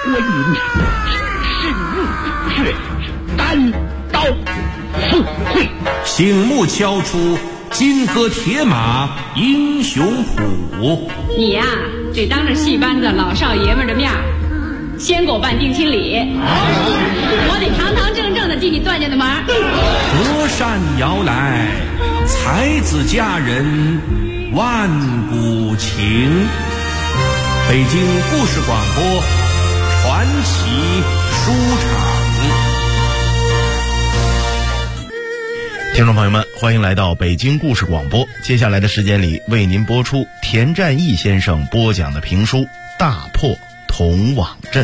火云，神怒血，单刀赴会。 醒目敲出金戈铁马英雄谱。 你呀，得当着戏班子老少爷们的面先给我办定亲礼，我得堂堂正正的替你断下的门。 隔山摇来，才子佳人万古情。北京故事广播传奇书场。 听众朋友们，欢迎来到北京故事广播。接下来的时间里，为您播出田占义先生播讲的评书《大破铜网阵》。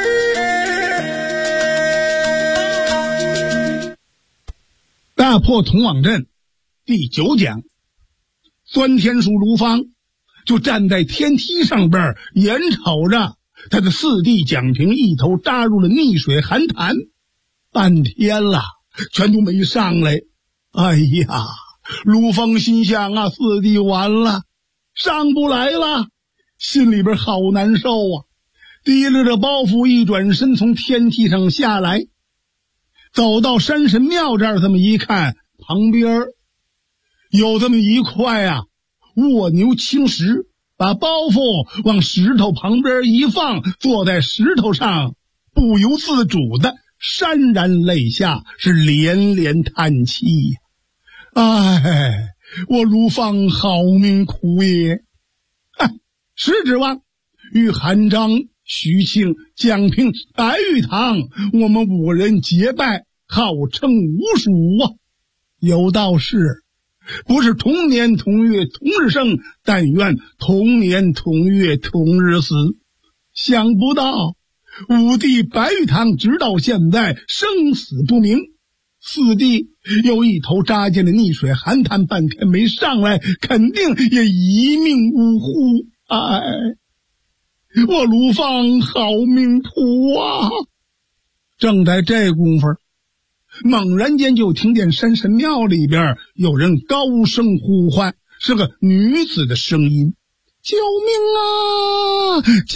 大破铜网阵第9讲，钻天鼠卢芳就站在天梯上边，眼瞅着他的四弟蒋平一头扎入了溺水寒潭，半天了全都没上来。哎呀，卢芳心想啊，四弟完了，上不来了，心里边好难受啊。提着这包袱一转身，从天梯上下来，走到山神庙这儿，这么一看，旁边有这么一块啊卧牛青石，把包袱往石头旁边一放，坐在石头上，不由自主的潸然泪下，是连连叹气呀。哎，我卢芳好命苦也！实指望与韩章、徐庆、蒋平、白玉堂我们5个人结拜，号称五蜀啊。有道是，不是同年同月同日生，但愿同年同月同日死。想不到五弟白玉堂直到现在生死不明，四弟又一头扎进了溺水寒潭，半天没上来，肯定也一命呜呼。哎，我卢芳好命苦啊！正在这功夫，猛然间就听见山神庙里边有人高声呼唤，是个女子的声音：救命啊！救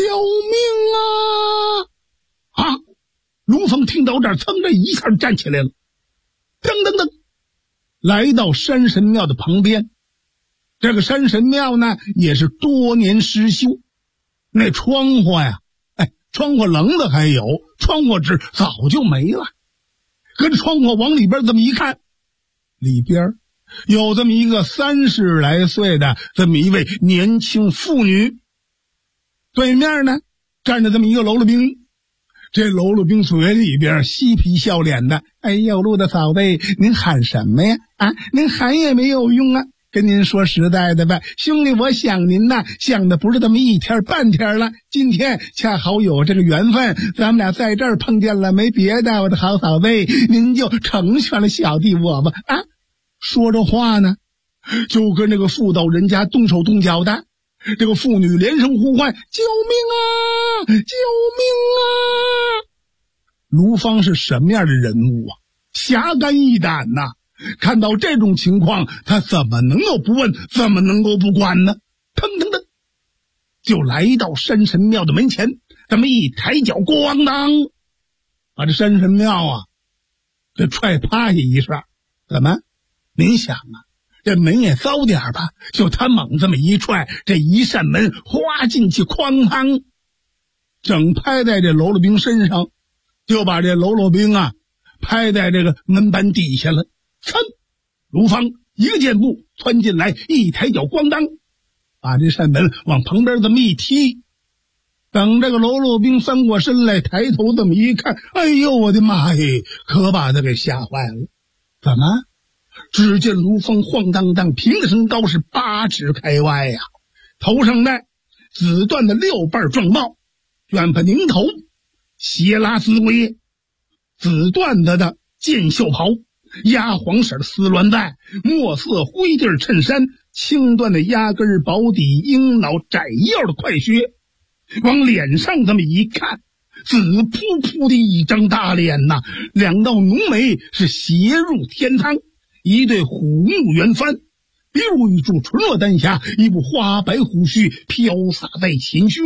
命啊！卢芳听到这儿，噌的一下站起来了，噔噔噔，来到山神庙的旁边。这个山神庙呢，也是多年失修，那窗户呀，窗户棱子还有，窗户纸早就没了。跟着窗户往里边这么一看，里边有这么一个30来岁的这么一位年轻妇女，对面呢站着这么一个喽啰兵。这喽啰兵嘴里边嬉皮笑脸的：哎呦，陆大嫂子，您喊什么呀？您喊也没有用啊。跟您说实在的吧，兄弟，我想您呐，想的不是这么一天半天了。今天恰好有这个缘分，咱们俩在这儿碰见了，没别的，我的好嫂子，您就成全了小弟我吧。说着话呢，就跟这个妇道人家动手动脚的。这个妇女连声呼唤：救命啊！救命啊！卢芳是什么样的人物啊？侠肝义胆呐！看到这种情况，他怎么能够不问，怎么能够不管呢？腾腾的就来到山神庙的门前，这么一抬脚，咣当，把这山神庙啊这踹趴下一下。怎么？您想啊，这门也糟点吧，就他猛这么一踹，这一扇门哗进去，哐当，整拍在这喽啰兵身上，就把这喽啰兵啊拍在这个门板底下了。卢芳一个箭步窜进来，一抬脚，咣当，把这扇门往旁边这么一踢。等这个喽啰兵翻过身来，抬头这么一看，哎呦我的妈耶，可把他给吓坏了。怎么？只见卢芳晃荡荡，平身高是8尺开外呀，头上戴紫缎的6瓣壮帽，卷发拧头，斜拉丝围，紫缎子的箭袖袍，鸭黄色的丝鸾带，墨色灰地衬衫，青缎的压根薄底，鹰脑窄腰的快靴。往脸上这么一看，紫扑扑的一张大脸呐，2道浓眉是斜入天苍，一对虎目圆翻，比如一株唇若丹霞，一部花白胡须飘洒在前胸，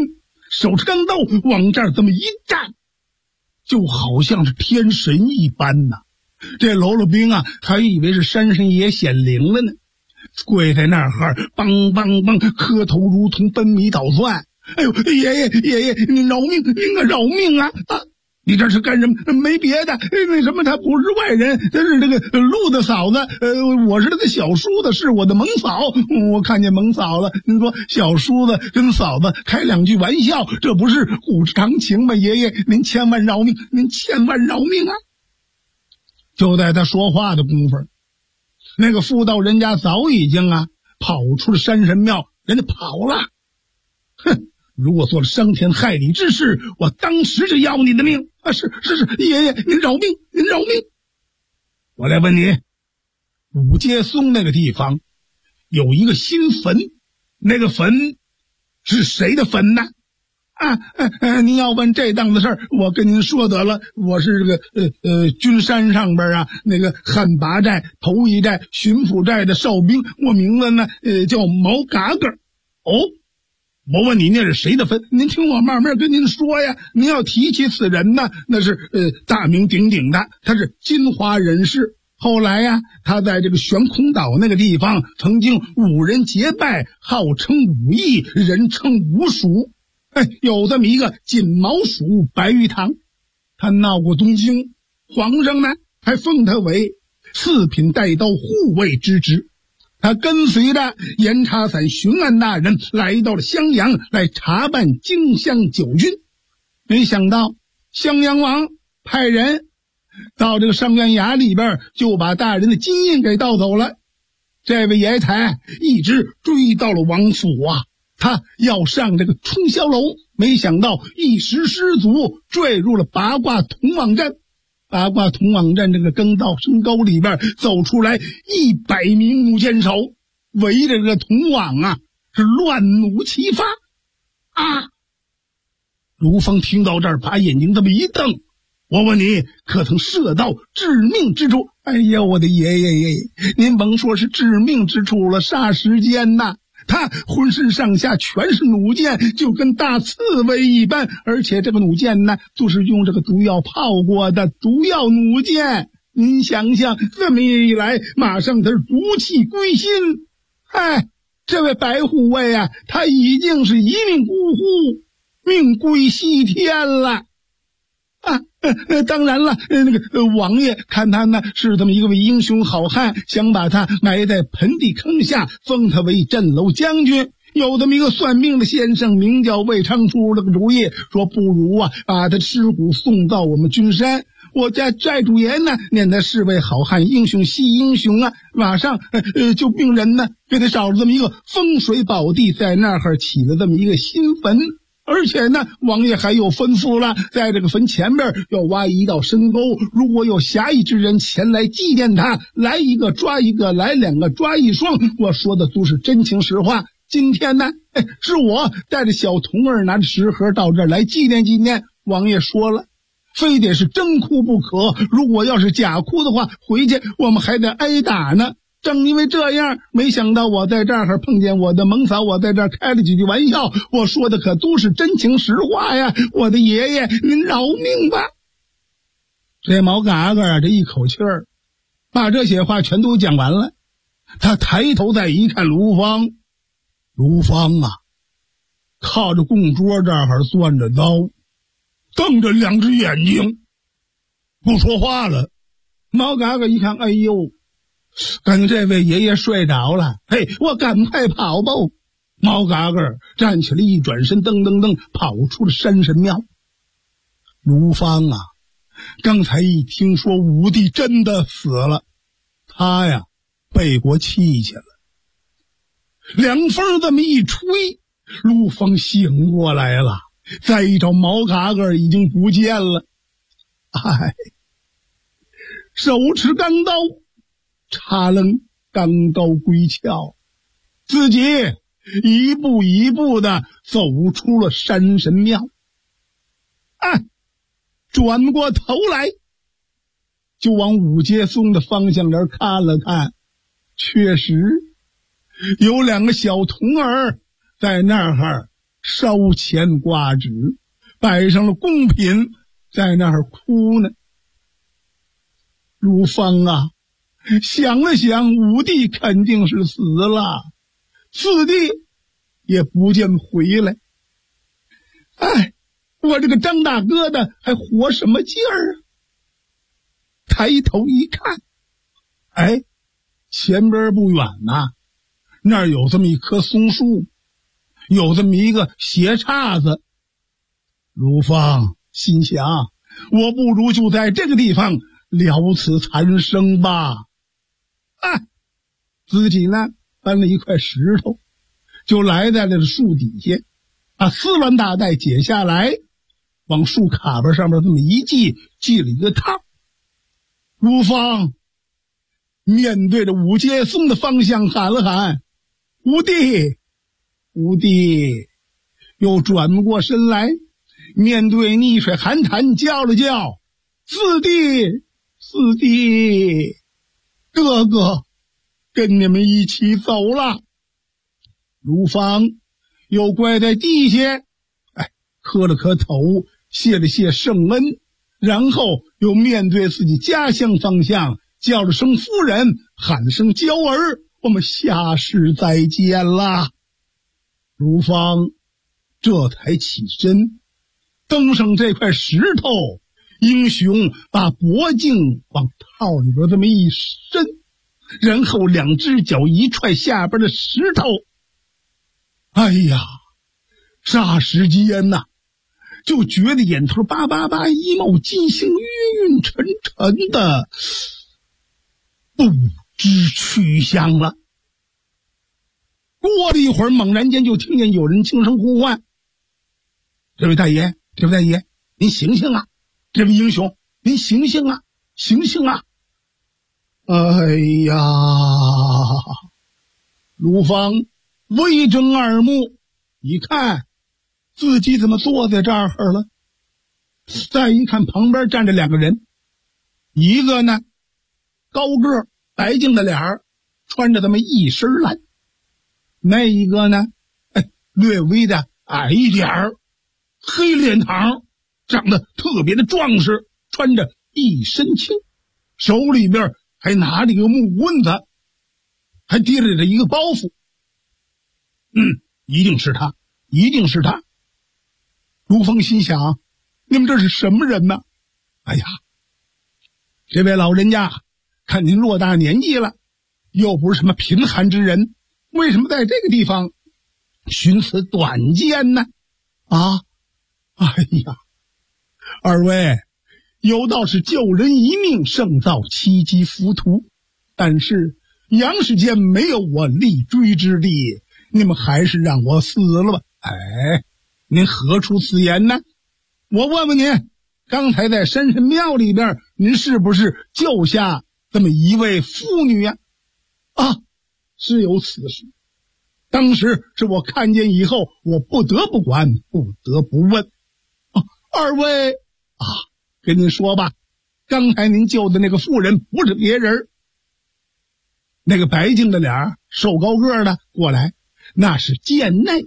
手持钢刀往这儿这么一站，就好像是天神一般呐。这喽啰兵啊，还以为是山神爷显灵了呢，跪在那儿梆梆梆磕头，如同奔米捣蒜。哎呦，爷爷，您饶命，您个饶命啊！你这是干什么？没别的，那什么，他不是外人，他是这个陆的嫂子，我是他的小叔子，是我的蒙嫂。我看见蒙嫂了，您说小叔子跟嫂子开两句玩笑，这不是古之常情吗？爷爷，您千万饶命，您千万饶命啊！就在他说话的功夫，那个妇道人家早已经跑出了山神庙，人家跑了。哼！如果做了伤天害理之事，我当时就要你的命啊！是，爷爷，您饶命，您饶命！我来问你，五阶松那个地方有一个新坟，那个坟是谁的坟呢？您要问这档子事儿，我跟您说得了，我是这个军山上边那个汉拔寨头一寨巡抚寨的哨兵，我名字呢叫毛嘎嘎。哦，我问你那是谁的坟？您听我慢慢跟您说呀。您要提起此人呢，那是大名鼎鼎的，他是金华人士。后来他在这个悬空岛那个地方曾经五人结拜，号称武艺，人称五鼠。有这么一个锦毛鼠白玉堂，他闹过东京，皇上呢还封他为四品带刀护卫之职。他跟随着严查散巡按大人来到了襄阳，来查办荆襄九郡。没想到襄阳王派人到这个上院衙里边，就把大人的金印给盗走了。这位爷台一直追到了王府他要上这个冲霄楼，没想到一时失足坠入了八卦铜网阵。八卦铜网阵这个更道深沟里边走出来100名弩箭手，围着这个铜网是乱弩齐发。卢峰听到这儿，把眼睛这么一瞪，我问你，可曾射到致命之处？哎呀，我的爷爷，您甭说是致命之处了，霎时间他浑身上下全是弩箭，就跟大刺猬一般，而且这个弩箭都是用这个毒药泡过的毒药弩箭。您想想，这么一来，马上他是毒气归心。这位白护卫他已经是一命呜呼，命归西天了。当然了，那个王爷看他是这么一个英雄好汉，想把他埋在盆地坑下，封他为镇楼将军。有这么一个算命的先生，名叫魏昌，出了个主意，说不如把他尸骨送到我们君山。我家寨主爷念他是位好汉，英雄惜英雄马上就命人给他找了这么一个风水宝地，在那儿起了这么一个新坟。而且王爷还有吩咐了，在这个坟前面要挖一道深沟，如果有侠义之人前来祭奠他，来一个抓一个，来两个抓一双。我说的都是真情实话。今天是我带着小童儿拿着食盒到这儿来纪念纪念。王爷说了，非得是真哭不可，如果要是假哭的话，回去我们还得挨打呢。正因为这样，没想到我在这儿碰见我的蒙嫂，我在这儿开了几句玩笑，我说的可都是真情实话呀。我的爷爷，您饶命吧。这毛嘎嘎这一口气儿把这些话全都讲完了。他抬头再一看卢芳靠着供桌这儿攥着刀，瞪着两只眼睛不说话了。毛嘎嘎一看，哎呦，感觉这位爷爷睡着了，我赶快跑吧。毛嘎嘎站起来，一转身，噔噔噔跑出了山神庙。卢芳刚才一听说武帝真的死了，他背过气去了。凉风这么一吹，卢芳醒过来了，再一找毛嘎嘎已经不见了。手持钢刀，插楞钢刀归鞘，自己一步一步的走出了山神庙。转过头来就往五阶松的方向这看了看，确实有两个小童儿在那儿烧钱挂纸，摆上了贡品，在那儿哭呢。如芳啊，想了想，五弟肯定是死了，四弟也不见回来。哎，我这个张大哥的还活什么劲儿啊？抬头一看，哎，前边不远呐，那儿有这么一棵松树，有这么一个斜岔子。如芳心想，我不如就在这个地方了此残生吧。哎，自己呢搬了一块石头，就来在了树底下，把丝鸾大带解下来，往树卡巴上面这么一系，系了一个套。如芳面对着五阶松的方向喊了喊：“五弟，五弟！”又转过身来，面对逆水寒潭叫了叫：“四弟，四弟，哥哥跟你们一起走了。”如芳又跪在地下，磕了磕头，谢了谢圣恩，然后又面对自己家乡方向叫了声夫人，喊了声娇儿，我们下世再见啦。如芳这才起身，登上这块石头，英雄把脖颈往套里边这么一伸，然后两只脚一踹下边的石头。哎呀，霎时间呐，就觉得眼头叭叭叭一冒金星，晕晕沉沉的，不知去向了。过了一会儿，猛然间就听见有人轻声呼唤：“这位大爷，这位大爷，您醒醒啊！这位英雄，您醒醒啊，醒醒啊！”哎呀，卢芳微睁二目，一看自己怎么坐在这儿了，再一看旁边站着两个人，一个呢高个白净的脸儿，穿着这么一身蓝，那一个呢略微的矮一点儿，黑脸膛，长得特别的壮实，穿着一身青，手里边还拿着一个木棍子，还提着一个包袱。一定是他，一定是他。卢峰心想，你们这是什么人呢？哎呀，这位老人家，看您偌大年纪了，又不是什么贫寒之人，为什么在这个地方寻此短见呢？啊，哎呀，二位有道是救人一命胜造七级浮屠，但是阳世间没有我立锥之地，你们还是让我死了吧。哎，您何出此言呢？我问问您，刚才在山神庙里边，您是不是救下这么一位妇女呀？啊，是有此事。当时是我看见以后，我不得不管，不得不问。二位啊，跟您说吧，刚才您救的那个妇人不是别人，那个白净的脸，瘦高个的过来，那是贱内。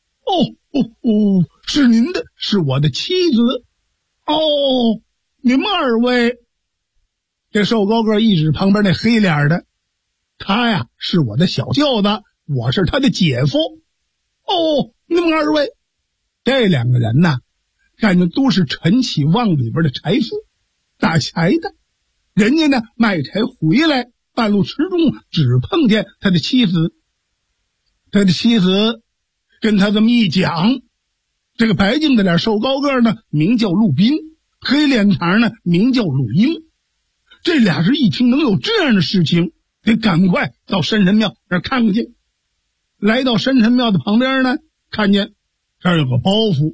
是您的，是我的妻子。你们二位，这瘦高个一指旁边那黑脸的，他呀是我的小舅子，我是他的姐夫。你们二位，这两个人呢，感觉都是陈启旺里边的柴夫，打柴的。人家呢卖柴回来，半路池中只碰见他的妻子，他的妻子跟他这么一讲，这个白净的脸瘦高个呢名叫陆斌，黑脸膛呢名叫陆英。这俩人一听能有这样的事情，得赶快到山神庙那儿看看去。来到山神庙的旁边呢，看见这儿有个包袱，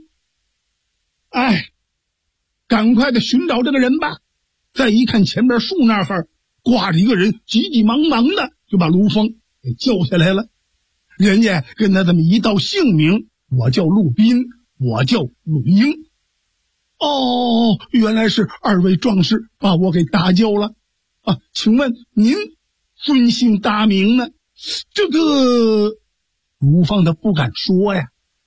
赶快的寻找这个人吧。再一看前边树那儿挂着一个人，急急忙忙的就把卢峰给救下来了。人家跟他这么一道姓名，我叫陆斌，我叫陆英。原来是二位壮士把我给搭救了啊！请问您尊姓大名呢？这个卢芳他不敢说呀，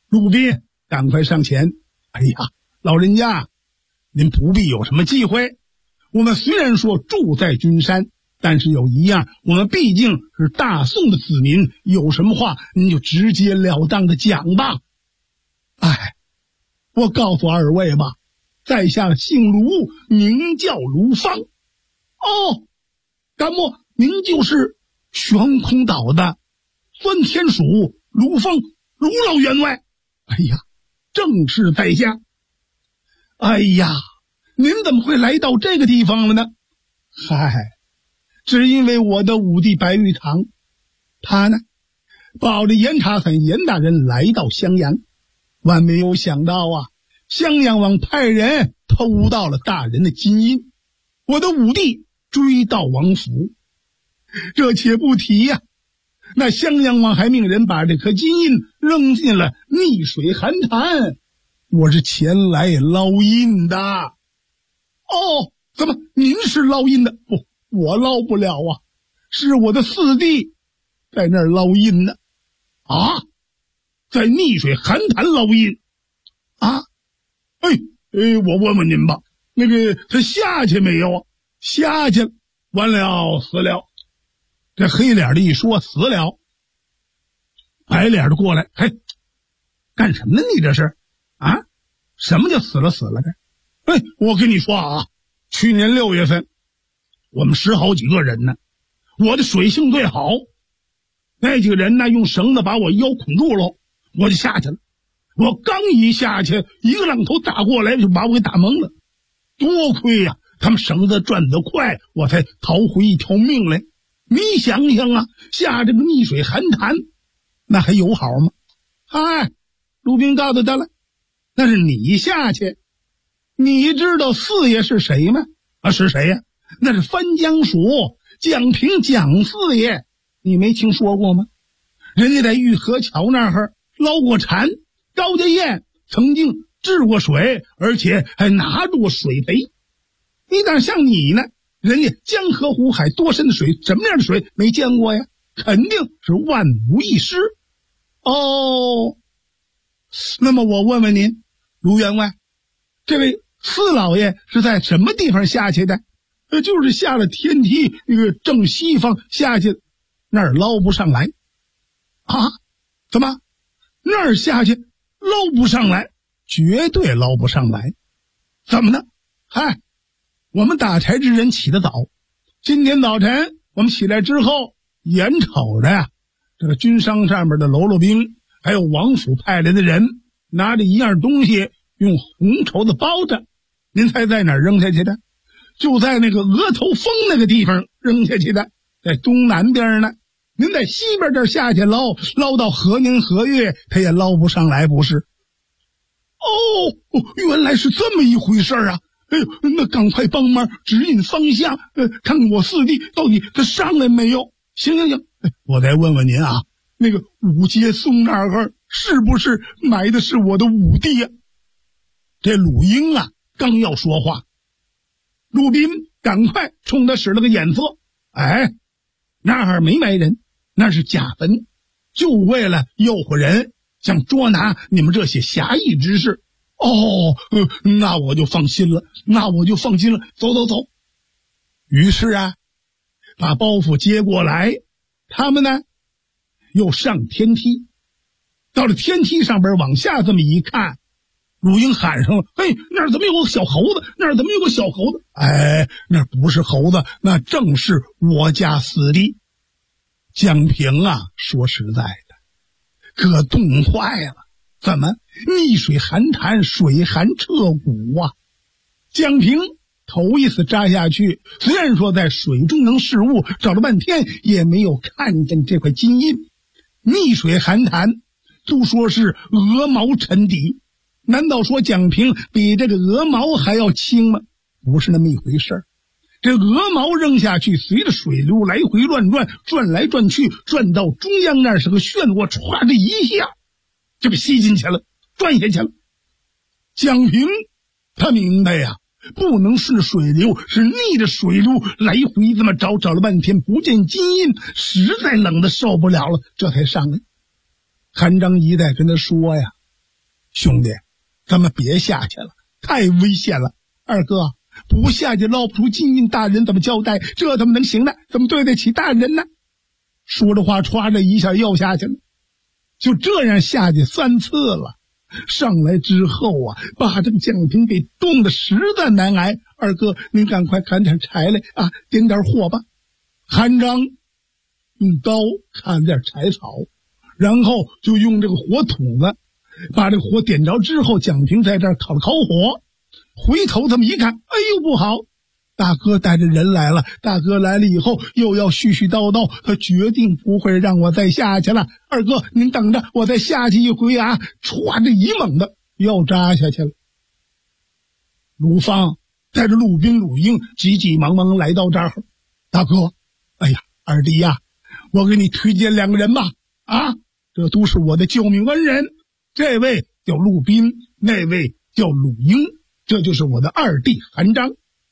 陆斌赶快上前，哎呀，老人家，您不必有什么忌讳，我们虽然说住在君山，但是有一样，我们毕竟是大宋的子民，有什么话您就直截了当的讲吧。哎，我告诉二位吧，在下姓卢，名叫卢芳。哦，敢莫您就是悬空岛的钻天鼠卢芳，卢老员外。哎呀，正是在下。哎呀，您怎么会来到这个地方了呢？嗨，只因为我的五弟白玉堂，他呢抱着严察很严大人来到襄阳，万没有想到啊，襄阳王派人偷到了大人的金印，我的五弟追到王府，这且不提呀，那襄阳王还命人把这颗金印扔进了溺水寒潭，我是前来捞印的。哦，怎么您是捞印的？不，我捞不了啊，是我的四弟在那儿捞印呢。啊，在溺水寒潭捞印啊？我问问您吧，那个他下去没有啊？下去了，完了，死了。这黑脸的一说死了，白脸的过来，嘿，干什么呢你这是啊？什么叫死了这？我跟你说啊，去年6月份我们10好几个人呢，我的水性最好，那几个人呢用绳子把我腰捆住了，我就下去了。我刚一下去，一个浪头打过来就把我给打懵了，多亏呀，他们绳子转得快，我才逃回一条命来。你想想啊，下这个溺水寒潭那还有好吗？哎，陆斌告诉他了，那是你下去。你知道四爷是谁吗？啊，是谁呀？那是番江署蒋平蒋四爷，你没听说过吗？人家在玉河桥那儿捞过蝉，高家燕曾经治过水，而且还拿住过水杯。你哪像你呢？人家江河湖海多深的水，什么样的水没见过呀？肯定是万无一失。哦，那么我问问您，卢员外，这位四老爷是在什么地方下去的？就是下了天梯那个正西方下去，那儿捞不上来啊？怎么那儿下去捞不上来？绝对捞不上来。怎么呢？嗨，我们打柴之人起得早，今天早晨我们起来之后，眼瞅着呀，这个军商上面的喽啰兵还有王府派来的人拿着一样东西，用红绸子包着，您猜在哪儿扔下去的？就在那个额头峰那个地方扔下去的，在东南边呢。您在西边这儿下去捞到何年何月，他也捞不上来，不是？哦，原来是这么一回事啊！哎呦，那赶快帮忙指引方向，看看我四弟到底他上来没有？行，我再问问您啊，那个五街松那儿是不是埋的是我的五弟呀？这鲁英啊，刚要说话，陆斌赶快冲他使了个眼色，哎，那儿没埋人，那是假坟，就为了诱惑人，想捉拿你们这些侠义之士。哦，那我就放心了，走。于是啊，把包袱接过来，他们呢又上天梯，到了天梯上边往下这么一看，鲁英喊上了，嘿，那儿怎么有个小猴子？哎，那不是猴子，那正是我家四弟蒋平啊。说实在的，可冻坏了，怎么溺水寒潭，水寒彻骨啊？蒋平头一次扎下去，虽然说在水中能视物，找了半天也没有看见这块金印。溺水寒潭都说是鹅毛沉底，难道说蒋平比这个鹅毛还要轻吗？不是那么一回事儿。这鹅毛扔下去，随着水流来回乱转，转来转去，转到中央那儿是个漩涡，歘的一下就给吸进去了，转下去了。蒋平他明白呀，不能顺水流，是逆着水流来回这么找了半天不见金印，实在冷得受不了了，这才上来。韩章一再跟他说呀， 兄弟，咱们别下去了，太危险了。二哥，不下去捞不出金印，大人怎么交代？这怎么能行呢？怎么对得起大人呢？说着话，歘的一下又下去了。就这样下去3次了。上来之后啊，把这个蒋平给冻得实在难挨。二哥，您赶快砍点柴来啊，点点火吧。韩章用刀砍点柴草，然后就用这个火筒子把这个火点着之后，蒋平在这儿烤火。回头这么一看，哎呦不好，大哥带着人来了。大哥来了以后又要絮絮叨叨，他决定不会让我再下去了。二哥您等着，我再下去一回啊，歘着一猛的又扎下去了。鲁芳带着陆兵鲁英急急忙忙来到这儿。大哥，哎呀二弟呀，我给你推荐2个人吧。啊，这都是我的救命恩人，这位叫陆斌，那位叫鲁英，这就是我的2弟韩章。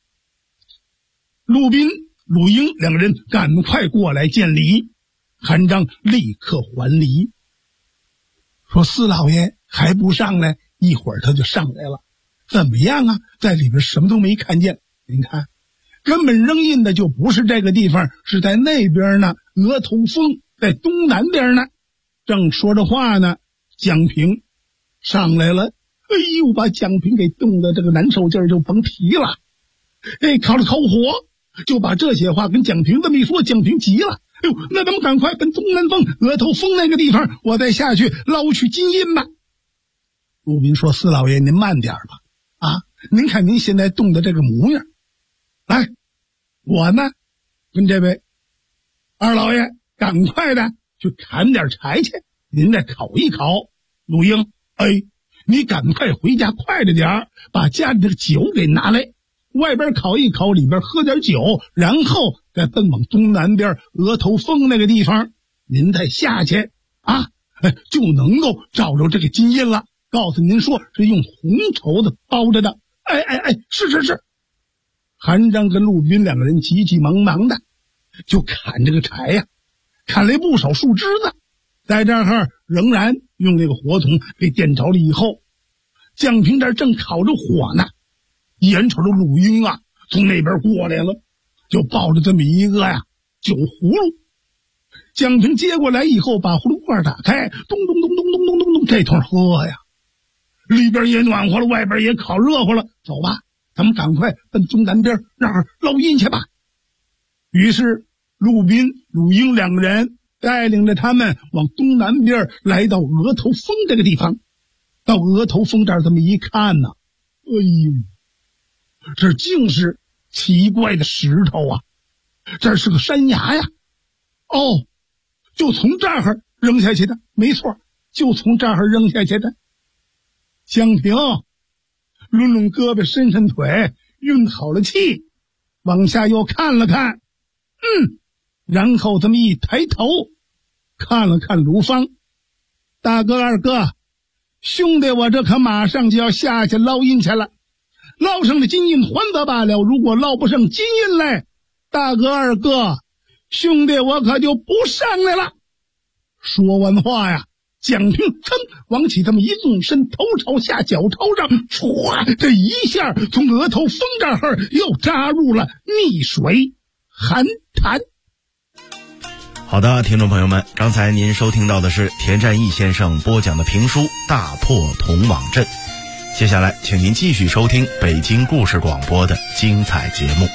陆斌、鲁英2个人赶快过来见礼，韩章立刻还礼，说四老爷还不上来？一会儿他就上来了。怎么样啊？在里边什么都没看见。您看，根本扔印的就不是这个地方，是在那边呢，额头峰在东南边呢。正说着话呢，蒋平上来了。哎呦，把蒋平给冻得这个难受劲儿就甭提了。烤了火，就把这些话跟蒋平这么一说，蒋平急了。哎呦，那咱们赶快奔东南峰额头峰那个地方，我再下去捞取金印吧。陆斌说，四老爷您慢点吧。啊，您看您现在冻的这个模样，来，我呢跟这位二老爷赶快的去砍点柴去，您再烤一烤。陆英，你赶快回家，快着点，把家里的酒给拿来，外边烤一烤，里边喝点酒，然后再奔往东南边额头峰那个地方，您再下去啊，就能够找着这个金印了。告诉您说是用红绸子包着的。是。韩章跟陆斌2个人急急忙忙的就砍这个柴呀，砍了不少树枝子，在这儿仍然用这个火筒给点着了以后，蒋平这正烤着火呢，眼瞅着鲁英啊从那边过来了，就抱着这么一个酒葫芦。蒋平接过来以后，把葫芦罐打开，咚咚咚咚咚咚咚咚，这通喝呀，里边也暖和了，外边也烤热乎了。走吧，咱们赶快奔东南边那儿捞印去吧。于是陆斌、鲁英2个人带领着他们往东南边来到额头峰这个地方。到额头峰这儿这么一看呢，哎呦，这竟是奇怪的石头啊，这是个山崖呀。就从这儿扔下去的，没错，就从这儿扔下去的。蒋平抡抡胳膊，伸伸腿，运好了气，往下又看了看，然后这么一抬头看了看卢芳，大哥二哥，兄弟我这可马上就要下去捞印去了，捞上的金印还则罢了，如果捞不上金印来，大哥二哥，兄弟我可就不上来了。说完话呀，蒋平噌往起这么一纵身，头朝下脚朝上，唰，这一下从额头峰这儿又扎入了溺水寒潭。 好的，听众朋友们，刚才您收听到的是田占义先生播讲的评书《大破铜网阵》，接下来请您继续收听北京故事广播的精彩节目。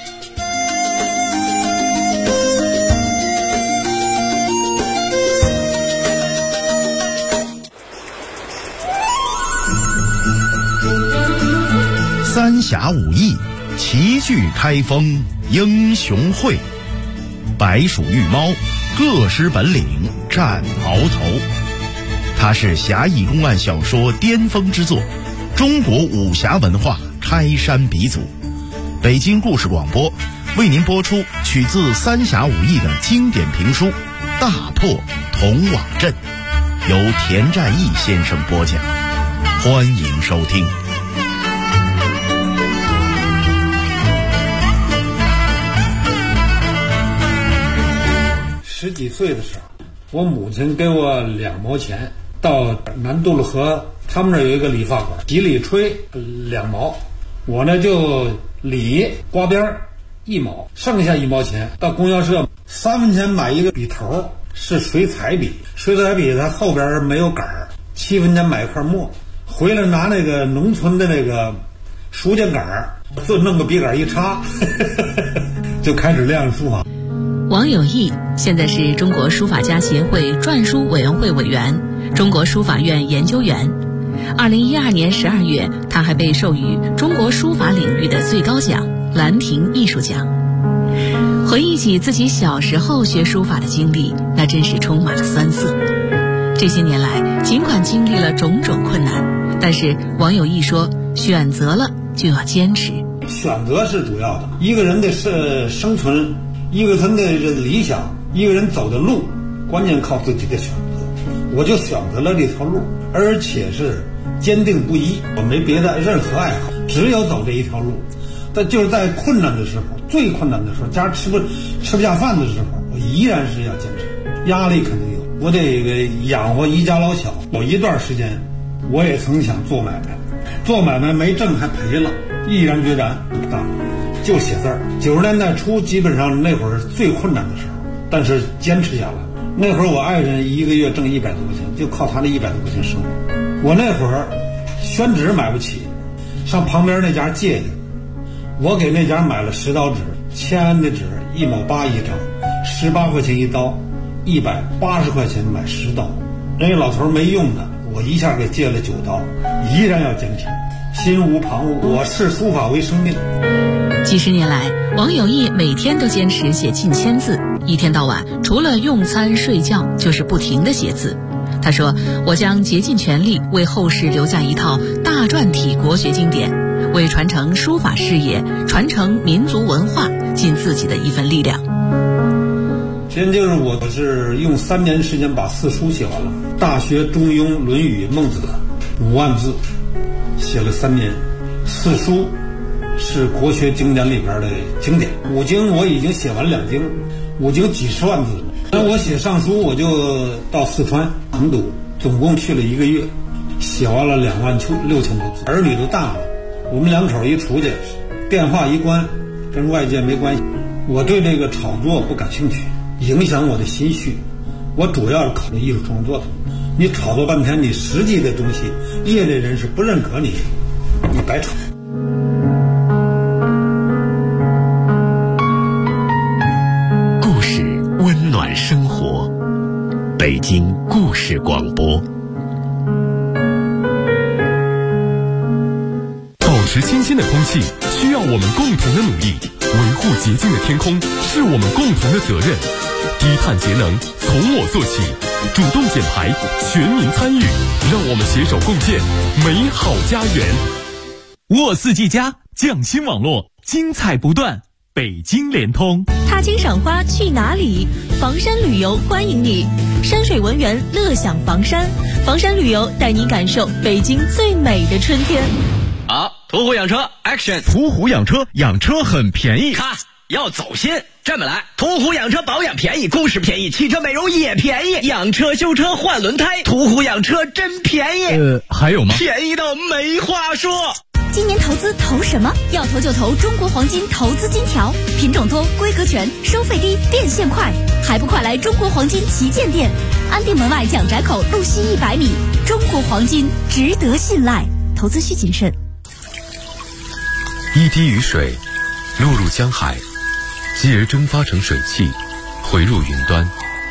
三峡武艺，齐聚开封英雄会，白鼠玉猫，各施本领战鳌头。它是侠义公案小说巅峰之作，中国武侠文化开山鼻祖。北京故事广播为您播出取自三峡武艺的经典评书《大破铜网阵》，由田占义先生播讲，欢迎收听。 10几岁的时候，我母亲给我2毛钱，到南渡了河，她他们那有一个理发馆，洗理吹2毛，我呢就理刮边1毛，剩下1毛钱到供销社3分钱买一个笔头，是水彩笔，水彩笔它后边没有杆儿，7分钱买一块墨，回来拿那个农村的那个书架杆儿，就弄个笔杆一插就开始练书法。 王有义现在是中国书法家协会篆书委员会委员、中国书法院研究员。2012年12月，他还被授予中国书法领域的最高奖兰亭艺术奖。回忆起自己小时候学书法的经历，那真是充满了酸涩。这些年来，尽管经历了种种困难，但是王有义说，选择了就要坚持。 选择是主要的，一个人的生存，一个人的理想，一个人走的路，关键靠自己的选择。我就选择了这条路，而且是坚定不移，我没别的任何爱好，只有走这一条路。但就是在困难的时候，最困难的时候，家吃不下饭的时候，我依然是要坚持。压力肯定有，我得养活一家老小。有一段时间，我也曾想做买卖，做买卖没挣还赔了，毅然决然不干，就写字儿。90年代初，基本上那会儿最困难的时候，但是坚持下来。那会儿我爱人一个月挣100多块钱，就靠他那100多块钱生活。我那会儿宣纸买不起，上旁边那家借去，我给那家买了10刀纸，签的纸1毛8一张，18块钱一刀，180块钱买10刀。人家老头没用的，我一下给借了9刀，依然要坚持，心无旁骛。我视书法为生命。 几十年来，王有义每天都坚持写近1000字，一天到晚除了用餐睡觉就是不停地写字。他说，我将竭尽全力为后世留下一套大篆体国学经典，为传承书法事业、传承民族文化尽自己的一份力量。 先就是我是用3年时间把4书写完了，《大学》《中庸》《论语》《孟子》5万字，写了3年。4书是国学经典里边的经典，5经我已经写完2经，5经几十万字。那我写上书，我就到四川成都，总共去了1个月，写完了26000多字。儿女都大了，我们2口一出去，电话一关，跟外界没关系。我对这个炒作不感兴趣，影响我的心绪。我主要是考虑艺术创作的。你炒作半天，你实际的东西，业内人士不认可你，你白炒。 故事温暖生活，北京故事广播。 保持清新的空气需要我们共同的努力，维护洁净的天空是我们共同的责任。低碳节能从我做起，主动减排，全民参与，让我们携手共建美好家园。 沃四 G 家匠心网络，精彩不断。北京联通， 踏青赏花去哪里？房山旅游欢迎你，山水文园乐享房山，房山旅游带你感受北京最美的春天。 好，途虎养车 Action， 途虎养车，养车很便宜。 咔，要走心。这么来，途虎养车保养便宜，工时便宜，汽车美容也便宜，养车修车换轮胎，途虎养车真便宜。 还有吗？ 便宜到没话说。 今年投资投什么？要投就投中国黄金投资金条，品种多，规格全，收费低，变现快，还不快来中国黄金旗舰店，安定门外蒋宅口路西100米，中国黄金值得信赖，投资需谨慎。 一滴雨水落入江海，继而蒸发成水汽，回入云端。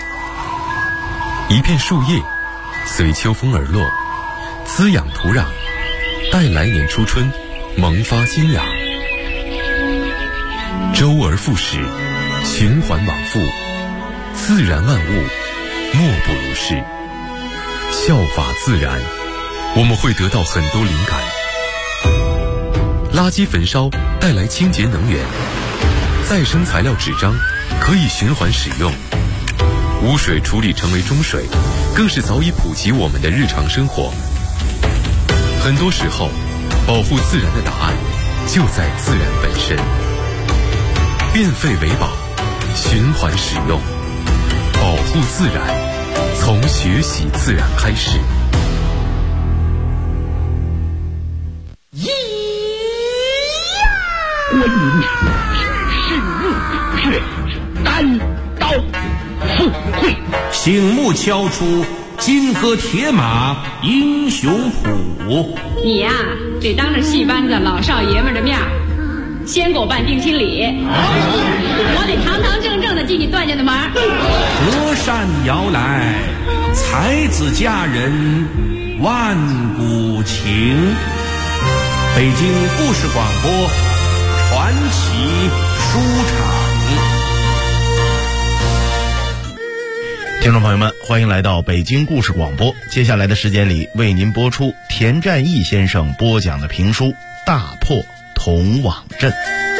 一片树叶随秋风而落，滋养土壤，待来年初春萌发新芽。周而复始，循环往复，自然万物莫不如是。效法自然，我们会得到很多灵感。垃圾焚烧带来清洁能源，再生材料纸张可以循环使用，污水处理成为中水，更是早已普及我们的日常生活。很多时候，保护自然的答案就在自然本身。变废为宝，循环使用，保护自然，从学习自然开始。 文明，识时务者单刀赴会。 醒目敲出金戈铁马英雄谱。 你呀，得当着戏班子老少爷们的面先给我办定亲礼，我得堂堂正正的进你段家的门。 隔山遥来，才子佳人万古情。北京故事广播传奇书场。 听众朋友们，欢迎来到北京故事广播。接下来的时间里，为您播出田占义先生播讲的评书《大破童网阵》。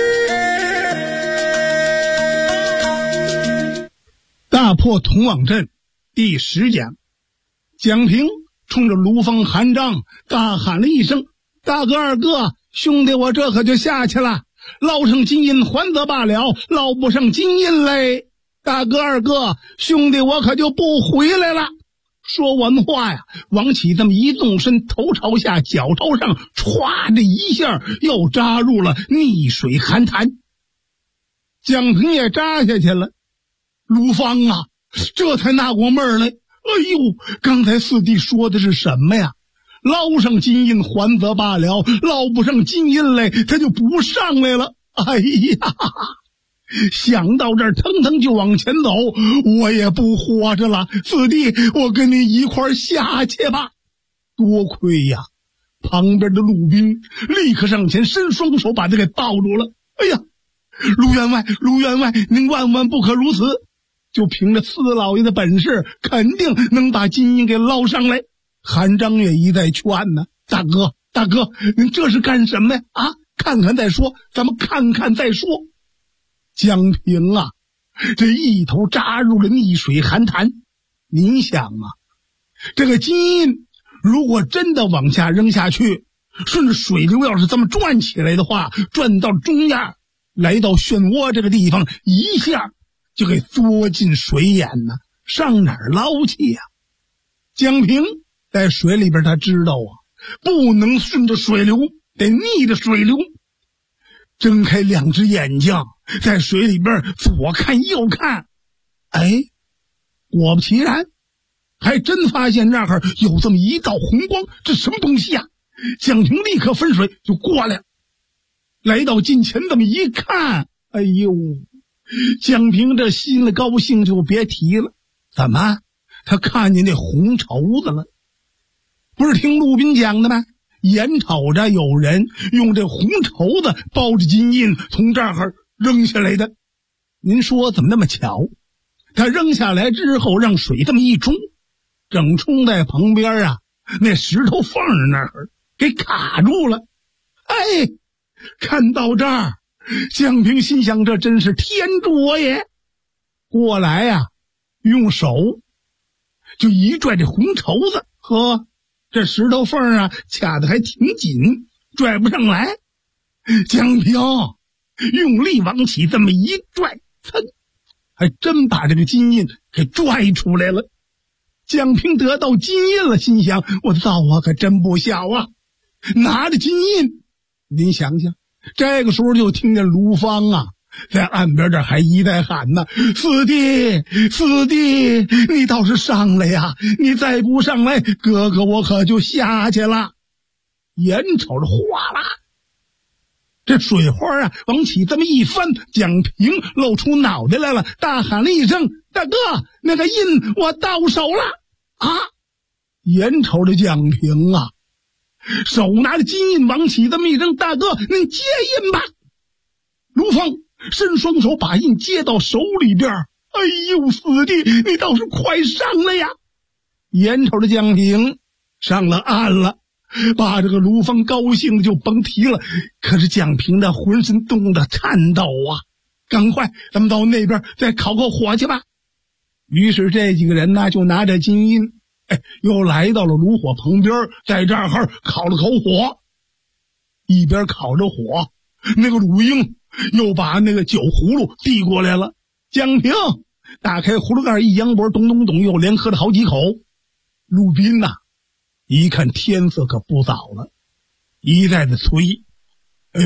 大破童网阵第10讲，蒋平冲着卢峰、韩章大喊了一声：“大哥二哥，兄弟我这可就下去了，捞上金银还则罢了，捞不上金银嘞，大哥二哥，兄弟我可就不回来了。”说完话呀，王启这么一纵身，头朝下，脚朝上，歘的一下又扎入了溺水寒潭。蒋平也扎下去了。卢芳啊，这才纳过闷儿来。哎呦，刚才四弟说的是什么呀？捞上金银还则罢了，捞不上金银来，他就不上来了。哎呀，想到这儿，腾腾就往前走，我也不活着了，四弟，我跟你一块儿下去吧。多亏呀，旁边的陆兵立刻上前伸双手把他给抱住了。哎呀，卢员外，卢员外，您万万不可如此，就凭着四老爷的本事，肯定能把金银给捞上来。韩章也一再劝呢，大哥，大哥，您这是干什么呀？啊，看看再说，咱们看看再说。江平啊，这一头扎入了溺水寒潭。您想啊，这个金银如果真的往下扔下去，顺着水流要是这么转起来的话，转到中央，来到漩涡这个地方，一下就给缩进水眼呢，上哪儿捞去呀？江平在水里边，他知道啊，不能顺着水流，得逆着水流。睁开两只眼睛，在水里边左看右看，哎，果不其然，还真发现那儿有这么一道红光，这什么东西呀？蒋平立刻分水就过来了，来到近前这么一看，哎呦，蒋平这心里高兴就别提了。怎么？他看见那红绸子了？不是听陆斌讲的吗？眼瞅着有人用这红绸子包着金银从这儿扔下来的。您说怎么那么巧？他扔下来之后，让水这么一冲，正冲在旁边啊，那石头缝那儿给卡住了。哎，看到这儿，蒋平心想，这真是天助我也。过来呀，用手就一拽这红绸子，呵，这石头缝啊卡得还挺紧，拽不上来。蒋平用力往起这么一拽，噌，还真把这个金印给拽出来了。蒋平得到金印了，心想，我的造化可真不小啊。拿着金印，您想想，这个时候就听见卢芳啊在岸边这还一再喊呢，四弟，四弟，你倒是上来呀！你再不上来，哥哥我可就下去了。眼瞅着哗啦，这水花啊往起这么一翻，蒋平露出脑袋来了，大喊了一声，大哥，那个印我到手了啊！眼瞅着蒋平啊手拿着金印往起这么一扔，大哥您接印吧。卢芳伸双手把印接到手里边，哎呦，四弟，你倒是快上来呀！眼瞅着蒋平上了岸了，把这个卢芳高兴的就甭提了。可是蒋平的浑身冻得颤抖啊，赶快咱们到那边再烤个火去吧。于是这几个人呢就拿着金印，又来到了炉火旁边，在这儿烤了口火。一边烤着火，那个鲁英又把那个酒葫芦递过来了。蒋平打开葫芦盖一扬脖，咚咚咚，又连喝了好几口。陆斌呐，一看天色可不早了，一再的催，哎呦，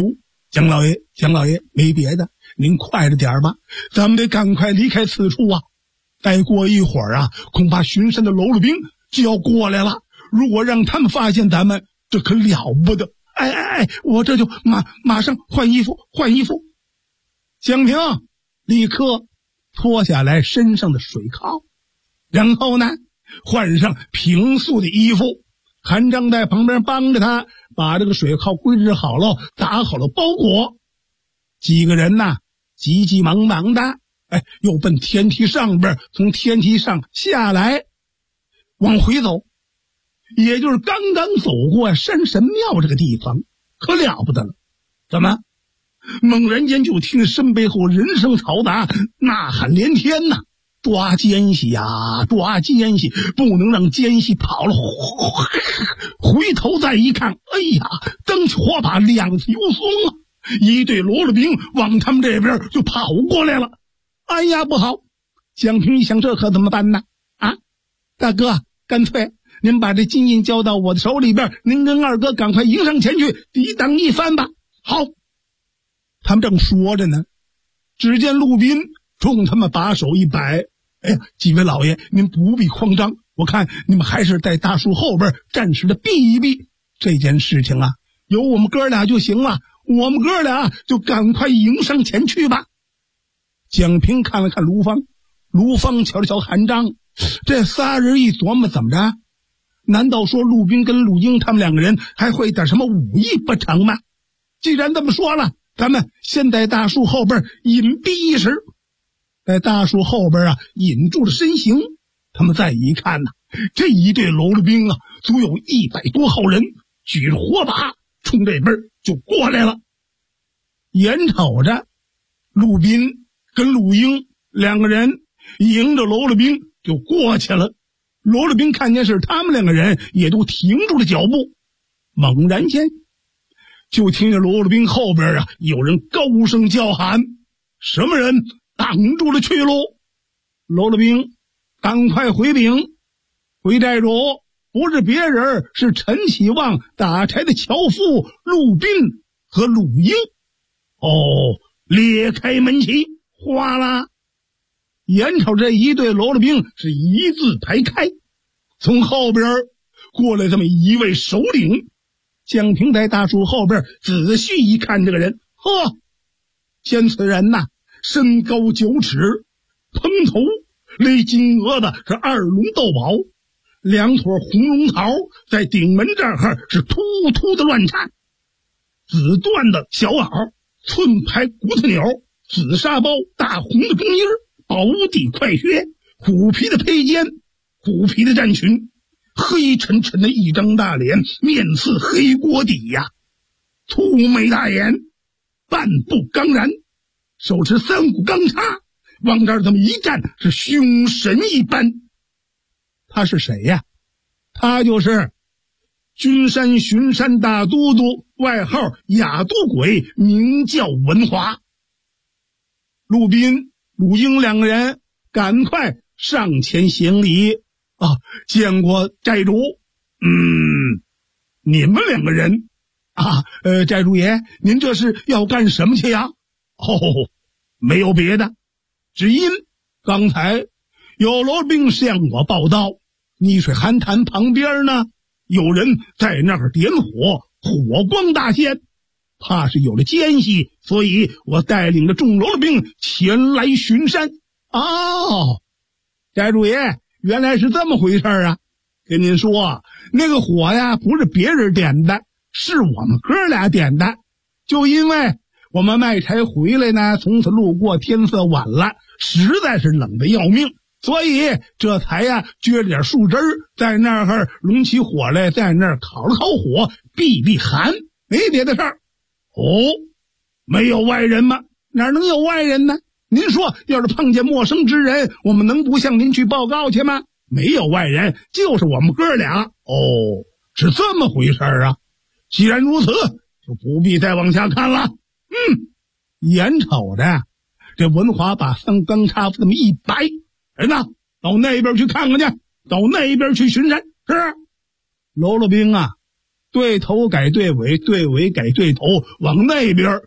蒋老爷，没别的，您快着点吧，咱们得赶快离开此处啊！再过一会儿啊，恐怕巡山的喽啰兵就要过来了。如果让他们发现咱们，这可了不得！哎，我这就马上换衣服。蒋平立刻脱下来身上的水铐，然后呢，换上平素的衣服。韩章在旁边帮着他把这个水铐归置好了，打好了包裹。几个人呢，急急忙忙的，又奔天梯上边，从天梯上下来，往回走。也就是刚刚走过山神庙这个地方，可了不得了。怎么？猛然间就听身背后人声嘈杂，呐喊连天呐！抓奸细呀，抓奸细，不能让奸细跑了。回头再一看，哎呀，蹬起火把，两次油松啊！一队喽啰兵往他们这边就跑过来了。哎呀，不好！蒋平一想，这可怎么办呢？啊，大哥，干脆您把这金印交到我的手里边，您跟二哥赶快迎上前去，抵挡一番吧。好，他们正说着呢，只见陆斌冲他们把手一摆，哎呀，几位老爷，您不必慌张，我看你们还是在大树后边暂时的避一避。这件事情啊，有我们哥俩就行了，我们哥俩就赶快迎上前去吧。蒋平看了看卢芳，卢芳瞧了瞧韩章，这仨人一琢磨，怎么着？难道说陆斌跟陆英他们两个人还会点什么武艺不成吗？既然这么说了，咱们先在大树后边隐蔽一时。在大树后边啊，隐住了身形。他们再一看呢，这一队喽啰兵啊，足有100多号人，举着火把冲这边就过来了。眼瞅着陆斌跟陆英两个人迎着喽啰兵就过去了。喽啰兵看见是他们两个人，也都停住了脚步。猛然间就听见喽啰兵后边啊，有人高声叫喊：什么人挡住了去路？喽啰兵赶快回禀，回寨主，不是别人，是陈启旺打柴的樵夫陆斌和陆英。哦，裂开门旗，哗啦！眼瞅这一队喽啰兵是一字排开，从后边过来这么一位首领。蒋平在大树后边仔细一看，这个人，呵，见此人呐，身高9尺，蓬头，勒金额的是2龙斗宝，2坨红龙桃在顶门这儿是突突的乱颤，紫缎的小袄，寸排骨头纽，紫纱包，大红的中衣，薄底快靴，虎皮的披肩，虎皮的战裙，黑沉沉的一张大脸，面似黑锅底呀，粗眉大眼，半步刚然，手持3股钢叉，往这儿这么一站，是凶神一般。他是谁呀？他就是君山巡山大都督，外号哑都鬼，名叫文华。陆斌、陆英两个人赶快上前行礼啊，见过寨主。你们两个人啊，寨主爷，您这是要干什么去呀？没有别的，只因刚才有喽啰兵向我报道，逆水寒潭旁边呢，有人在那儿点火，火光大现，怕是有了奸细，所以我带领着众喽啰兵前来巡山。哦，寨主爷，原来是这么回事啊！跟您说，那个火呀，不是别人点的，是我们哥俩点的。就因为我们卖柴回来呢，从此路过天色晚了，实在是冷得要命，所以这才呀撅着点树枝在那儿拢起火来，在那儿烤了烤火，避避寒，没别的事儿。没有外人吗？哪能有外人呢？您说要是碰见陌生之人，我们能不向您去报告去吗？没有外人，就是我们哥俩。是这么回事啊。既然如此，就不必再往下看了。眼瞅着这文华把3钢叉这么一摆，人呢，到那边去看看去，到那边去巡山。是喽啰兵啊，对头改对尾，对尾改对头，往那边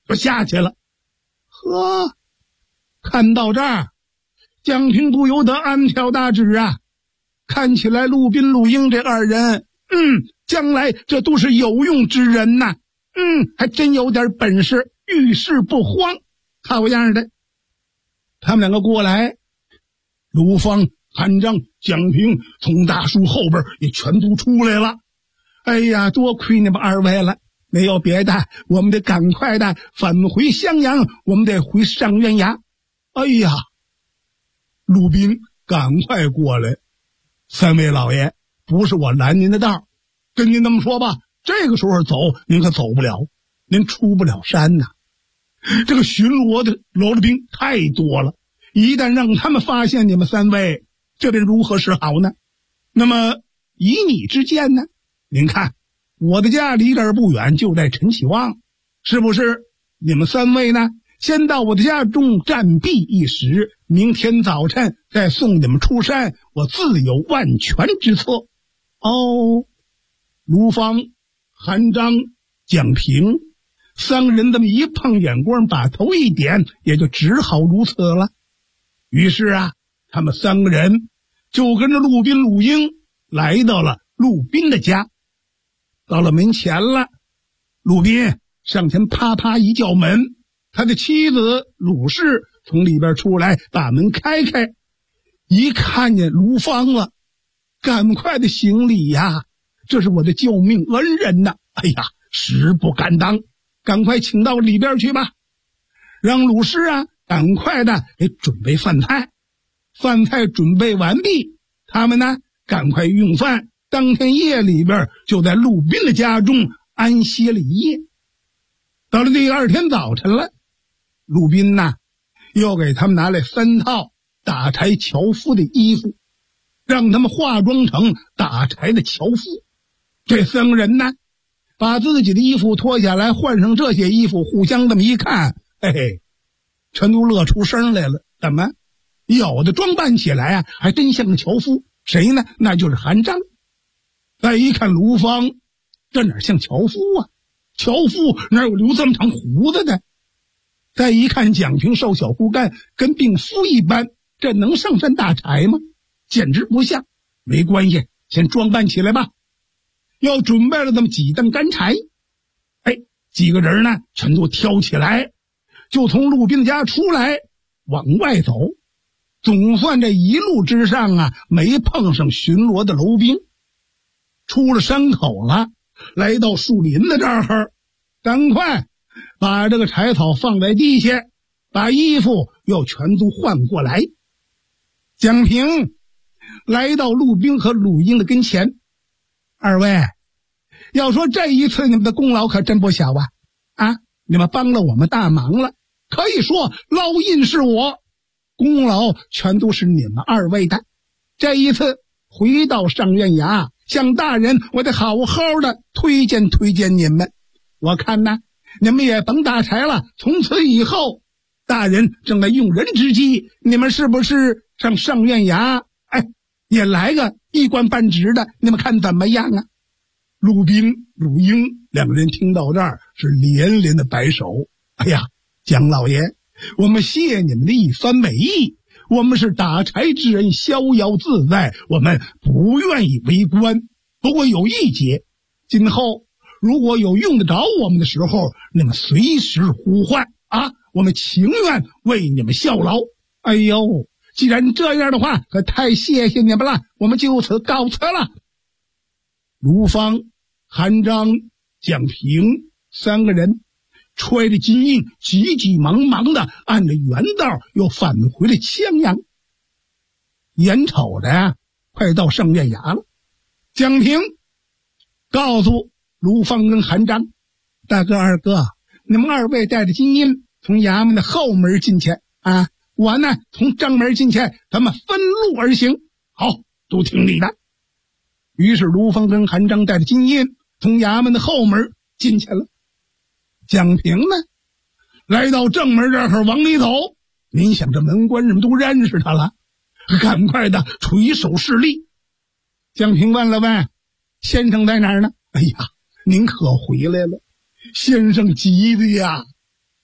就下去了。呵，看到这儿，蒋平不由得暗挑大指啊，看起来陆斌、陆英这二人，将来这都是有用之人呐，还真有点本事，遇事不慌，好样的。他们两个过来，卢芳、韩章、蒋平从大树后边也全都出来了。哎呀，多亏你们二位了，没有别的，我们得赶快的返回襄阳，我们得回上院衙。哎呀，陆斌，赶快过来！三位老爷，不是我拦您的道，跟您这么说吧，这个时候走您可走不了，您出不了山呐。这个巡逻的罗勒兵太多了，一旦让他们发现你们三位，这边如何是好呢？那么以你之见呢？您看我的家离这儿不远，就在陈启旺，是不是你们三位呢先到我的家中暂避一时，明天早晨再送你们出山，我自有万全之策。哦，卢芳、韩章、蒋平三个人这么一碰眼光，把头一点，也就只好如此了。于是啊，他们三个人就跟着陆斌、陆英来到了陆斌的家。到了门前了，陆斌上前啪啪一叫门，他的妻子鲁氏从里边出来，把门开开，一看见卢芳了，赶快的行礼呀，这是我的救命恩人呐！哎呀，实不敢当，赶快请到里边去吧。让鲁氏啊赶快的给准备饭菜，饭菜准备完毕，他们呢赶快用饭，当天夜里边就在陆斌的家中安歇了一夜。到了第二天早晨了，陆斌呐又给他们拿来3套打柴樵夫的衣服，让他们化妆成打柴的樵夫。这三个人呢把自己的衣服脱下来，换上这些衣服，互相这么一看，嘿嘿，全都乐出声来了。怎么有的装扮起来啊还真像个樵夫，谁呢？那就是韩章。再一看卢芳，这哪像樵夫啊，樵夫哪有留这么长胡子的？再一看蒋平瘦小骨干，跟病夫一般，这能上山打柴吗？简直不像。没关系，先装扮起来吧。又准备了这么几担干柴，几个人呢全都挑起来，就从陆斌家出来往外走。总算这一路之上啊没碰上巡逻的楼兵。出了山口了，来到树林的这儿，赶快把这个柴草放在地下，把衣服又全都换过来。蒋平来到陆斌和陆英的跟前，二位，要说这一次你们的功劳可真不小啊！你们帮了我们大忙了，可以说烙印是我，功劳全都是你们二位的。这一次回到上院衙，向大人我得好好的推荐推荐你们。我看呢，你们也甭打柴了，从此以后大人正在用人之际，你们是不是上上院衙也来个一官半职的，你们看怎么样啊？陆斌、陆英两个人听到这儿是连连的摆手。哎呀，蒋老爷，我们谢你们的一番美意，我们是打柴之人，逍遥自在，我们不愿意为官。不过有一节，今后如果有用得着我们的时候，你们随时呼唤啊，我们情愿为你们效劳。哎呦，既然这样的话，可太谢谢你们了，我们就此告辞了。卢芳、韩章、蒋平三个人揣着金印，急急忙忙的按着原道又返回了襄阳。眼瞅着快到上院衙了，蒋平告诉卢芳跟韩章，大哥二哥，你们二位带着金印从衙门的后门进去啊，我呢从正门进去，咱们分路而行。好，都听你的。于是卢芳跟韩章带着金印从衙门的后门进去了。蒋平呢来到正门这儿往里走，您想这门官人都认识他了，赶快的垂手施礼。蒋平问了问，先生在哪儿呢？哎呀，您可回来了，先生急的呀。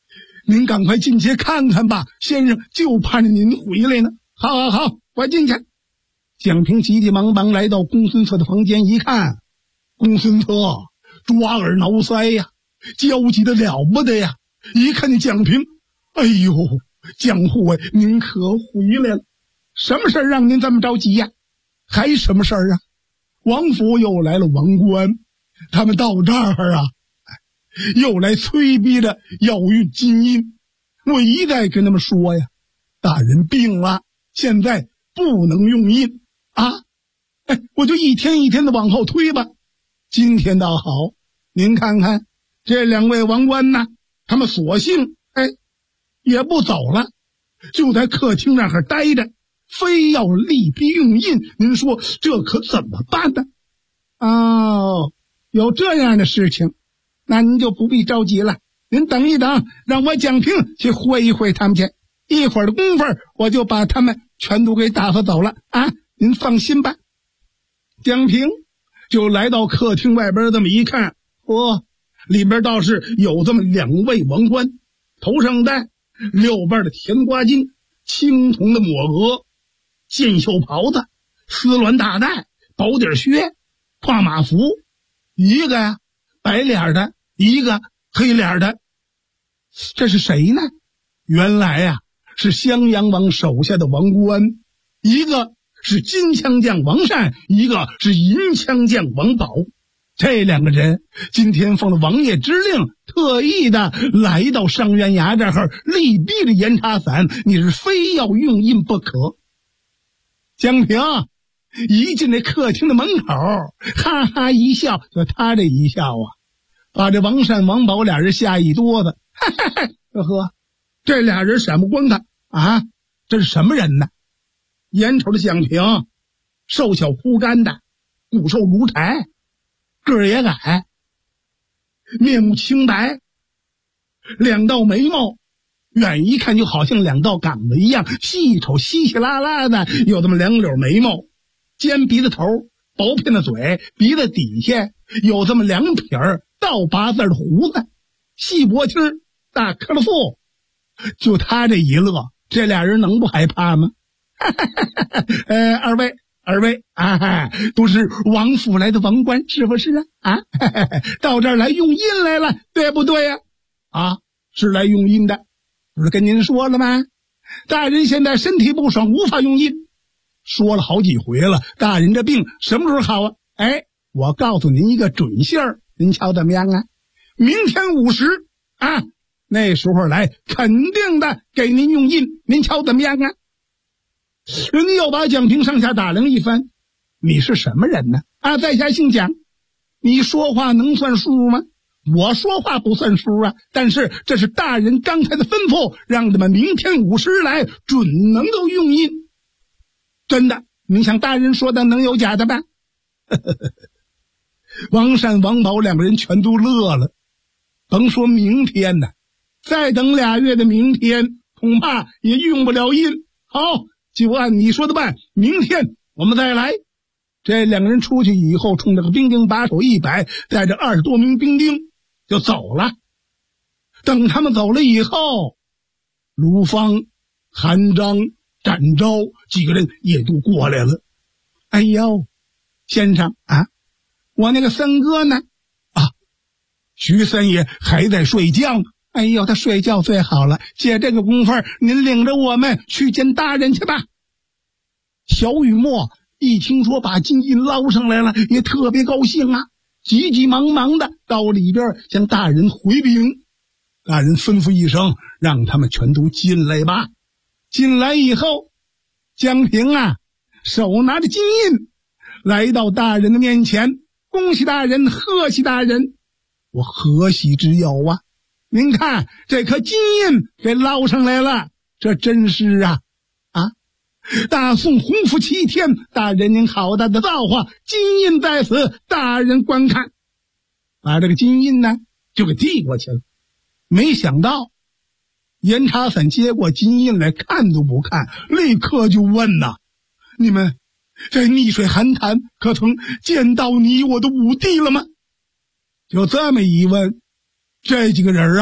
您赶快进去看看吧，先生就盼着您回来呢。好，我进去。蒋平急急忙忙来到公孙策的房间一看，公孙策抓耳挠腮呀，焦急的了不得呀。一看见蒋平，哎呦，蒋护卫您可回来了，什么事儿让您这么着急呀？还什么事儿啊？王府又来了王官，他们到这儿啊，又来催逼着要运金印。我一再跟他们说呀，大人病了，现在不能用印啊！我就一天一天的往后推吧。今天倒好，您看看这两位王官呐，他们索性也不走了，就在客厅那儿待着，非要力逼用印。您说这可怎么办呢？哦，有这样的事情，那您就不必着急了。您等一等，让我蒋平去会一会他们去，一会儿的功夫我就把他们全都给打发走了啊！您放心吧。蒋平就来到客厅外边，这么一看，里边倒是有这么两位王官，头上戴六瓣的甜瓜巾，青铜的抹额，箭袖袍子，丝鸾大带，薄底靴，跨马服，一个呀白脸的，一个黑脸的。这是谁呢？原来呀是襄阳王手下的王官，一个是金枪将王善，一个是银枪将王宝。这两个人今天奉了王爷之令，特意的来到上院衙这儿，力逼着严查散，你是非要用印不可。蒋平一进那客厅的门口，哈哈一笑，就他这一笑啊，把这王善王宝俩人吓一哆子。呵，这俩人闪不光他啊，这是什么人呢？眼瞅着蒋平瘦小枯干的，骨瘦如柴，个儿也矮，面目清白，两道眉毛远一看就好像两道岗子一样，细瞅稀稀拉拉的有这么两绺眉毛，尖鼻子头，薄片的嘴，鼻子底下有这么两撇倒八字的胡子，细脖听，大克勒腹。就他这一乐，这俩人能不害怕吗？二位啊，都是王府来的王官，是不是啊？到这儿来用印来了，对不对呀？啊，是来用印的。不是跟您说了吗？大人现在身体不爽，无法用印。说了好几回了，大人这病什么时候好啊？我告诉您一个准信儿，您瞧怎么样啊？明天午时啊，那时候来肯定的给您用印，您瞧怎么样啊？人家又把蒋平上下打量一番，你是什么人呢？啊，在下姓蒋，你说话能算数吗？我说话不算数啊，但是这是大人刚才的吩咐，让他们明天午时来，准能够用印。真的，你想大人说的能有假的吧？王善王宝两个人全都乐了。甭说明天呢，再等2月的明天恐怕也用不了印。好，就按你说的办，明天我们再来。这两个人出去以后，冲这个兵丁把手一摆，带着20多名兵丁就走了。等他们走了以后，卢芳、韩章、展昭几个人也都过来了。哎呦，先生啊，我那个三哥呢？啊，徐三爷还在睡觉呢。哎呦，他睡觉最好了，借这个功夫您领着我们去见大人去吧。小雨墨一听说把金印捞上来了，也特别高兴啊，急急忙忙的到里边向大人回禀。大人吩咐一声，让他们全都进来吧。进来以后，江平啊手拿着金印来到大人的面前，恭喜大人，贺喜大人。我何喜之有啊？您看这颗金印给捞上来了，这真是啊！大宋洪福7天，大人您好大的造化，金印在此，大人观看。把这个金印呢就给递过去了。没想到严查散接过金印来，看都不看，立刻就问呐：你们在逆水寒潭可曾见到你我的武弟了吗？就这么一问，这几个人啊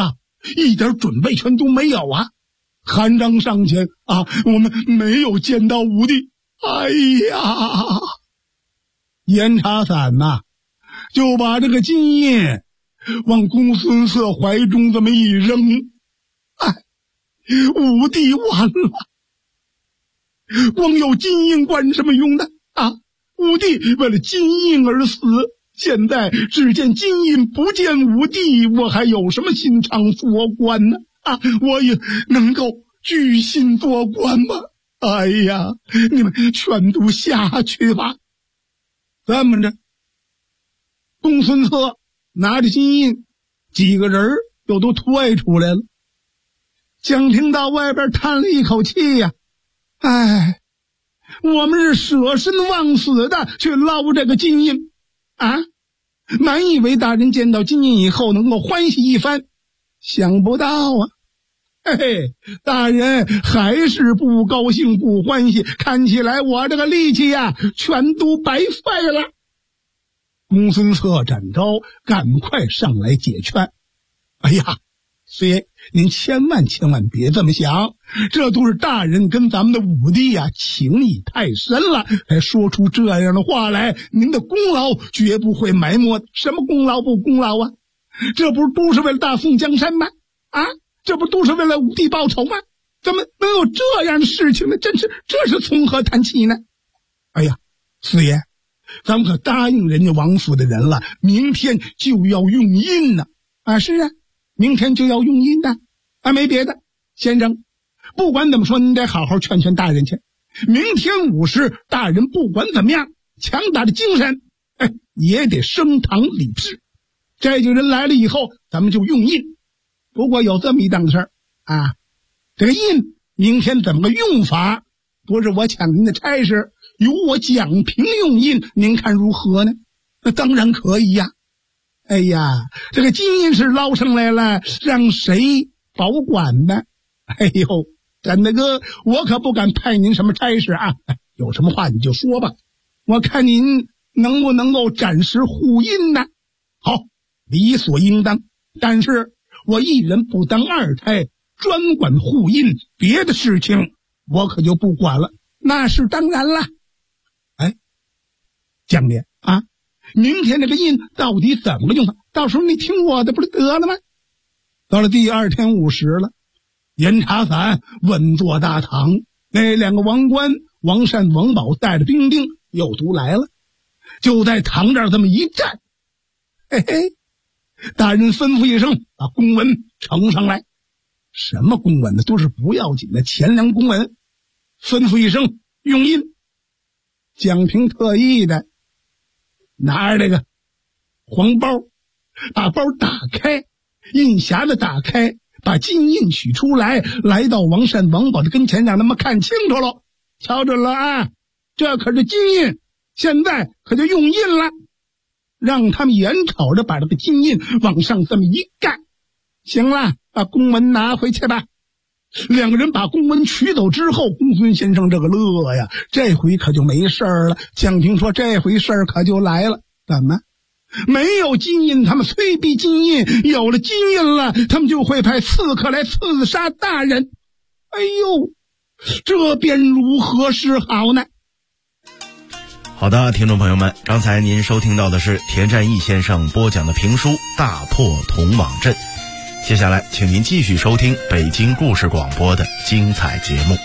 一点准备全都没有啊！韩章上前啊，我们没有见到武帝。哎呀，严查伞呐，就把这个金印往公孙策怀中这么一扔，哎，武帝完了！光有金印管什么用的啊？武帝为了金印而死，现在只见金印不见武帝，我还有什么心肠做官呢？啊，我也能够居心做官吗？哎呀，你们全都下去吧！这么着，公孙策拿着金印，几个人又都退出来了。蒋平到外边叹了一口气呀，哎，我们是舍身忘死的去捞这个金印啊！满以为大人见到金印以后能够欢喜一番，想不到啊，嘿嘿，大人还是不高兴不欢喜，看起来我这个力气呀，全都白费了。公孙策、展昭赶快上来解劝。哎呀，师爷，您千万别这么想，这都是大人跟咱们的武帝呀情谊太深了，才说出这样的话来。您的功劳绝不会埋没，什么功劳不功劳啊？这不是都是为了大宋江山吗？啊，这不都是为了武帝报仇吗？怎么能有这样的事情呢？这是从何谈起呢？哎呀，师爷，咱们可答应人家王府的人了，明天就要用印呢。啊，是啊，明天就要用印的啊，没别的，先生，不管怎么说，您得好好劝劝大人去。明天午时，大人不管怎么样，强大的精神，哎，也得升堂礼制。这几个人来了以后，咱们就用印。不过有这么一档事儿啊，这个印明天怎么个用法？不是我抢您的差事，由我蒋平用印，您看如何呢？那当然可以呀。哎呀，这个金印是捞上来了，让谁保管呢？哎呦，展大哥，我可不敢派您什么差事啊，有什么话你就说吧，我看您能不能够暂时护印呢？好，理所应当，但是我一人不当二胎，专管护印，别的事情我可就不管了。那是当然了。哎，蒋爷啊，明天这个印到底怎么个用法？到时候你听我的不是得了吗？到了第二天午时了，严查伞稳坐大堂，那两个王官王善、王宝带着兵丁又都来了，就在堂这儿这么一站。嘿嘿，大人吩咐一声，把公文呈上来。什么公文呢？都是不要紧的钱粮公文。吩咐一声，用印。蒋平特意的拿着这个黄包，把包打开，印匣子打开，把金印取出来，来到王善、王宝的跟前，让他们看清楚了，瞧着了啊，这可是金印，现在可就用印了。让他们眼瞅着把这个金印往上这么一盖，行了，把公文拿回去吧。两个人把公文取走之后，公孙先生这个乐呀，这回可就没事了。蒋平说这回事儿可就来了，怎么没有金印？他们虽逼金印，有了金印了，他们就会派刺客来刺杀大人。哎呦，这便如何是好呢？ 好的，听众朋友们，刚才您收听到的是田占义先生播讲的评书《大破铜网阵》。接下来请您继续收听北京故事广播的精彩节目。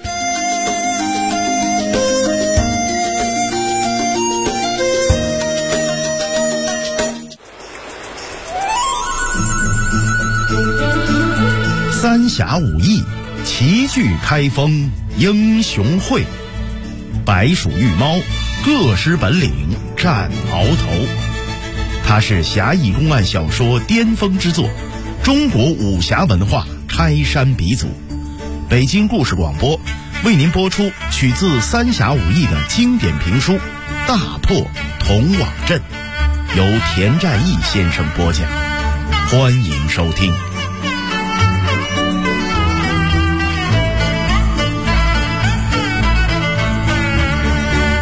三峡武艺，齐聚开封英雄会，白鼠玉猫，各施本领战鳌头。它是侠义公案小说巅峰之作，中国武侠文化开山鼻祖。北京故事广播为您播出取自三峡武艺的经典评书《大破铜网阵》，由田占义先生播讲，欢迎收听。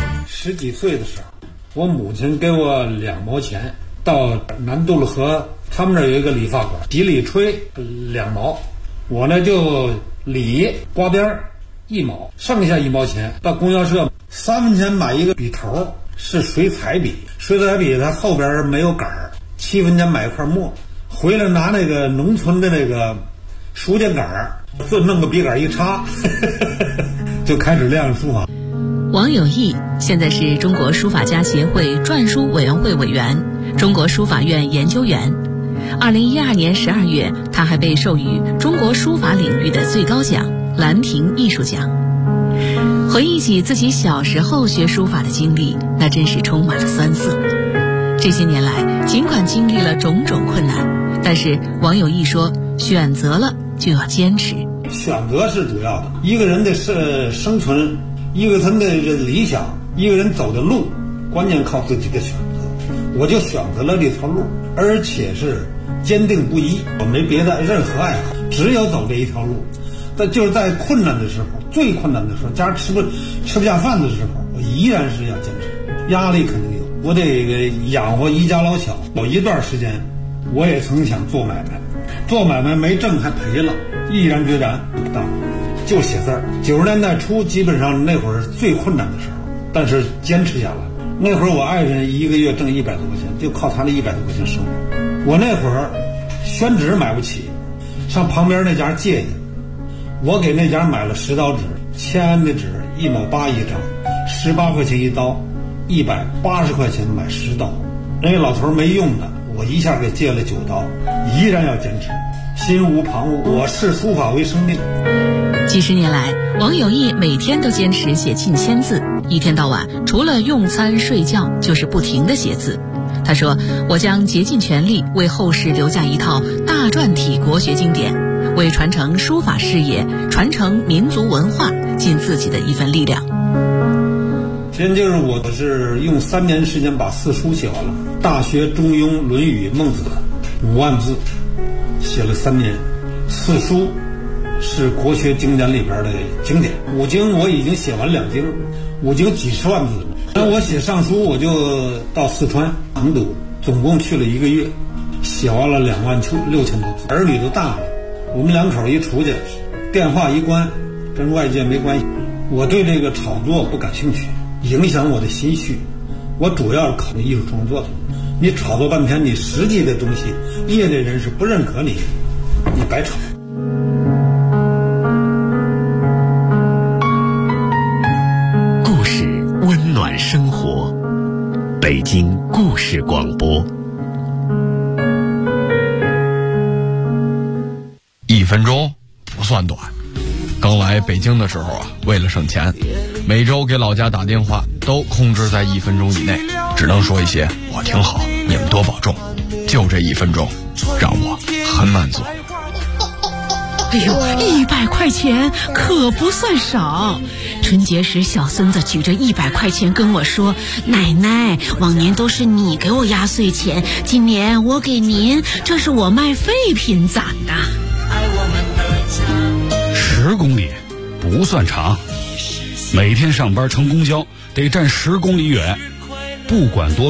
10几岁的时候，我母亲给我2毛钱，到南渡了河他们这有一个理发馆，洗理吹2毛，我呢就理刮边1毛，剩下1毛钱到供销社3分钱买一个笔头，是水彩笔，水彩笔它后边没有杆儿，7分钱买一块墨，回来拿那个农村的那个书签杆儿，就弄个笔杆一插就开始练书法。 王有义现在是中国书法家协会篆书委员会委员、中国书法院研究员。2012年12月，他还被授予中国书法领域的最高奖兰亭艺术奖。回忆起自己小时候学书法的经历，那真是充满了酸涩。这些年来，尽管经历了种种困难，但是王有义说，选择了就要坚持。 选择是主要的，一个人的生存，一个人的理想，一个人走的路，关键靠自己的选择。我就选择了这条路，而且是坚定不移，我没别的任何爱好，只有走这一条路。但就是在困难的时候，最困难的时候，家吃不下饭的时候，我依然是要坚持。压力肯定有，我得养活一家老小。有一段时间，我也曾想做买卖，做买卖没挣还赔了，毅然决然不当，就写字儿。90年代初，基本上那会儿是最困难的时候，但是坚持下来。那会儿我爱人1个月挣100多块钱，就靠他那100多块钱生活。我那会儿宣纸买不起，上旁边那家借去。我给那家买了10刀纸，签的纸1毛8一张，18块钱一刀，180块钱买10刀。那个老头没用的，我一下给借了9刀，依然要坚持，心无旁骛。我视书法为生命。 几十年来，王有义每天都坚持写近1000字，一天到晚除了用餐睡觉就是不停地写字。他说，我将竭尽全力为后世留下一套大篆体国学经典，为传承书法事业、传承民族文化尽自己的一份力量。 真就是我是用3年时间把4书写完了，《大学》《中庸》《论语》《孟子》5万字，写了3年。4书是国学经典里边的经典，5经我已经写完2经，5经几十万字了。那我写上书，我就到四川成都，总共去了1个月，写完了26000多字。儿女都大了，我们2口一出去，电话一关，跟外界没关系。我对这个炒作不感兴趣，影响我的心绪。我主要是考虑艺术创作的。你炒作半天，你实际的东西，业内人士不认可你，你白炒。 故事温暖生活，北京故事广播。 1分钟不算短。刚来北京的时候啊，为了省钱，每周给老家打电话都控制在1分钟以内，只能说一些我挺好，你们多保重。就这1分钟，让我很满足。 哎呦，100块钱可不算少。春节时，小孙子举着100块钱跟我说：“奶奶，往年都是你给我压岁钱，今年我给您，这是我卖废品攒的。 ”10公里不算长，每天上班乘公交得站10公里远，不管多